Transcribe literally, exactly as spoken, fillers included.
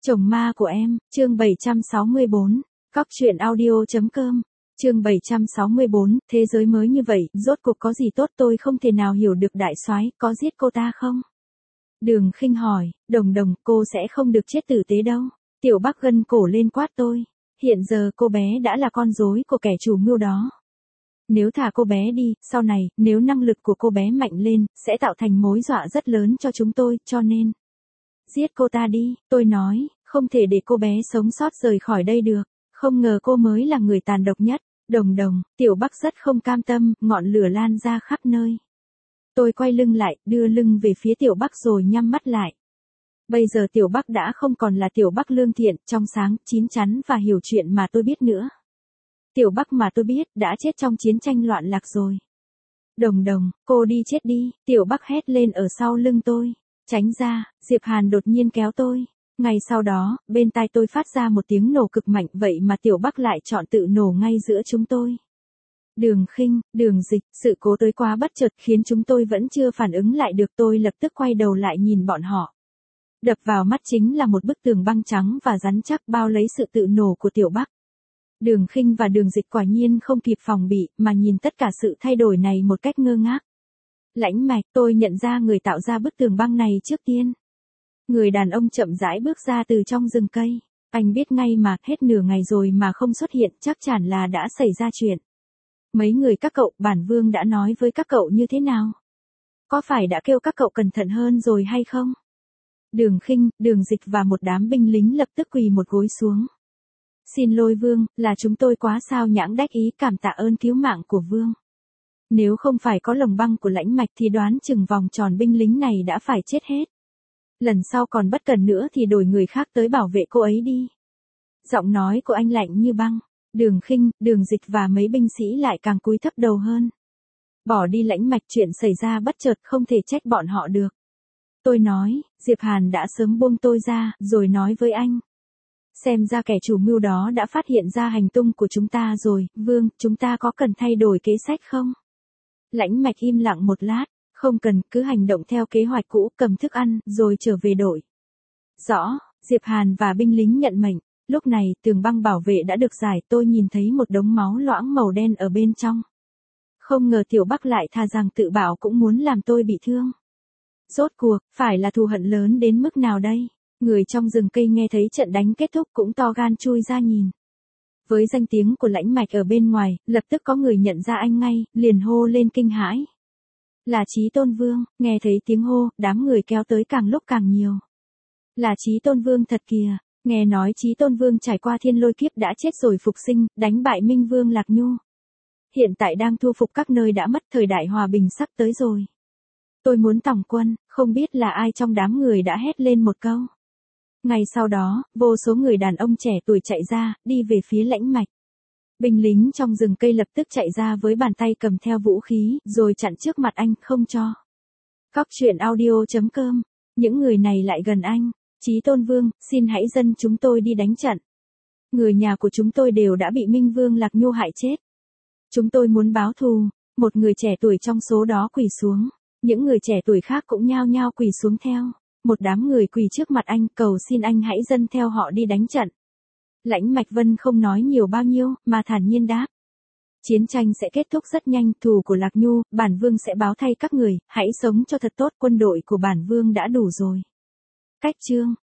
Chồng ma của em, chương bảy trăm sáu mươi bốn, Cóc truyện audio.com, chương bảy trăm sáu mươi bốn, thế giới mới như vậy, rốt cuộc có gì tốt tôi không thể nào hiểu được đại soái, có giết cô ta không? Đường Khinh hỏi, Đồng Đồng, cô sẽ không được chết tử tế đâu. Tiểu Bắc gân cổ lên quát tôi, hiện giờ cô bé đã là con rối của kẻ chủ mưu đó. Nếu thả cô bé đi, sau này, nếu năng lực của cô bé mạnh lên, sẽ tạo thành mối dọa rất lớn cho chúng tôi, cho nên giết cô ta đi, tôi nói, không thể để cô bé sống sót rời khỏi đây được, không ngờ cô mới là người tàn độc nhất. Đồng Đồng, Tiểu Bắc rất không cam tâm, ngọn lửa lan ra khắp nơi. Tôi quay lưng lại, đưa lưng về phía Tiểu Bắc rồi nhắm mắt lại. Bây giờ Tiểu Bắc đã không còn là Tiểu Bắc lương thiện, trong sáng, chín chắn và hiểu chuyện mà tôi biết nữa. Tiểu Bắc mà tôi biết, đã chết trong chiến tranh loạn lạc rồi. Đồng Đồng, cô đi chết đi, Tiểu Bắc hét lên ở sau lưng tôi. Tránh ra, Diệp Hàn đột nhiên kéo tôi. Ngay sau đó, bên tai tôi phát ra một tiếng nổ cực mạnh, vậy mà Tiểu Bắc lại chọn tự nổ ngay giữa chúng tôi. Đường Khinh, Đường Dịch, sự cố tới quá bất chợt khiến chúng tôi vẫn chưa phản ứng lại được, tôi lập tức quay đầu lại nhìn bọn họ. Đập vào mắt chính là một bức tường băng trắng và rắn chắc bao lấy sự tự nổ của Tiểu Bắc. Đường Khinh và Đường Dịch quả nhiên không kịp phòng bị, mà nhìn tất cả sự thay đổi này một cách ngơ ngác. Lãnh Mạch, tôi nhận ra người tạo ra bức tường băng này trước tiên. Người đàn ông chậm rãi bước ra từ trong rừng cây. Anh biết ngay mà, hết nửa ngày rồi mà không xuất hiện, chắc chắn là đã xảy ra chuyện. Mấy người các cậu, bản vương đã nói với các cậu như thế nào? Có phải đã kêu các cậu cẩn thận hơn rồi hay không? Đường Khinh, Đường Dịch và một đám binh lính lập tức quỳ một gối xuống. Xin lỗi vương, là chúng tôi quá sao nhãng đắc ý, cảm tạ ơn cứu mạng của vương. Nếu không phải có lồng băng của Lãnh Mạch thì đoán chừng vòng tròn binh lính này đã phải chết hết. Lần sau còn bất cần nữa thì đổi người khác tới bảo vệ cô ấy đi. Giọng nói của anh lạnh như băng. Đường Khinh, Đường Dịch và mấy binh sĩ lại càng cúi thấp đầu hơn. Bỏ đi Lãnh Mạch, chuyện xảy ra bất chợt không thể trách bọn họ được. Tôi nói, Diệp Hàn đã sớm buông tôi ra, rồi nói với anh. Xem ra kẻ chủ mưu đó đã phát hiện ra hành tung của chúng ta rồi, vương, chúng ta có cần thay đổi kế sách không? Lãnh Mạch im lặng một lát, không cần, cứ hành động theo kế hoạch cũ, cầm thức ăn, rồi trở về đội. Rõ, Diệp Hàn và binh lính nhận mệnh. Lúc này, tường băng bảo vệ đã được giải, tôi nhìn thấy một đống máu loãng màu đen ở bên trong. Không ngờ Tiểu Bắc lại thà rằng tự bảo cũng muốn làm tôi bị thương. Rốt cuộc, phải là thù hận lớn đến mức nào đây? Người trong rừng cây nghe thấy trận đánh kết thúc cũng to gan chui ra nhìn. Với danh tiếng của Lãnh Mạch ở bên ngoài, lập tức có người nhận ra anh ngay, liền hô lên kinh hãi. Là Chí Tôn Vương, nghe thấy tiếng hô, đám người kéo tới càng lúc càng nhiều. Là Chí Tôn Vương thật kìa, nghe nói Chí Tôn Vương trải qua thiên lôi kiếp đã chết rồi phục sinh, đánh bại Minh Vương Lạc Nhu. Hiện tại đang thu phục các nơi đã mất, thời đại hòa bình sắp tới rồi. Tôi muốn tòng quân, không biết là ai trong đám người đã hét lên một câu. Ngay sau đó, vô số người đàn ông trẻ tuổi chạy ra, đi về phía Lãnh Mạch. Binh lính trong rừng cây lập tức chạy ra với bàn tay cầm theo vũ khí, rồi chặn trước mặt anh, không cho. Cóc truyện audio.com, những người này lại gần anh. Chí Tôn Vương, xin hãy dẫn chúng tôi đi đánh trận. Người nhà của chúng tôi đều đã bị Minh Vương Lạc Nhu hại chết. Chúng tôi muốn báo thù. Một người trẻ tuổi trong số đó quỳ xuống. Những người trẻ tuổi khác cũng nhao nhao quỳ xuống theo. Một đám người quỳ trước mặt anh, cầu xin anh hãy dẫn theo họ đi đánh trận. Lãnh Mạch Vân không nói nhiều bao nhiêu, mà thản nhiên đáp. Chiến tranh sẽ kết thúc rất nhanh, thù của Lạc Nhu, bản vương sẽ báo thay các người, hãy sống cho thật tốt, quân đội của bản vương đã đủ rồi. Cách chương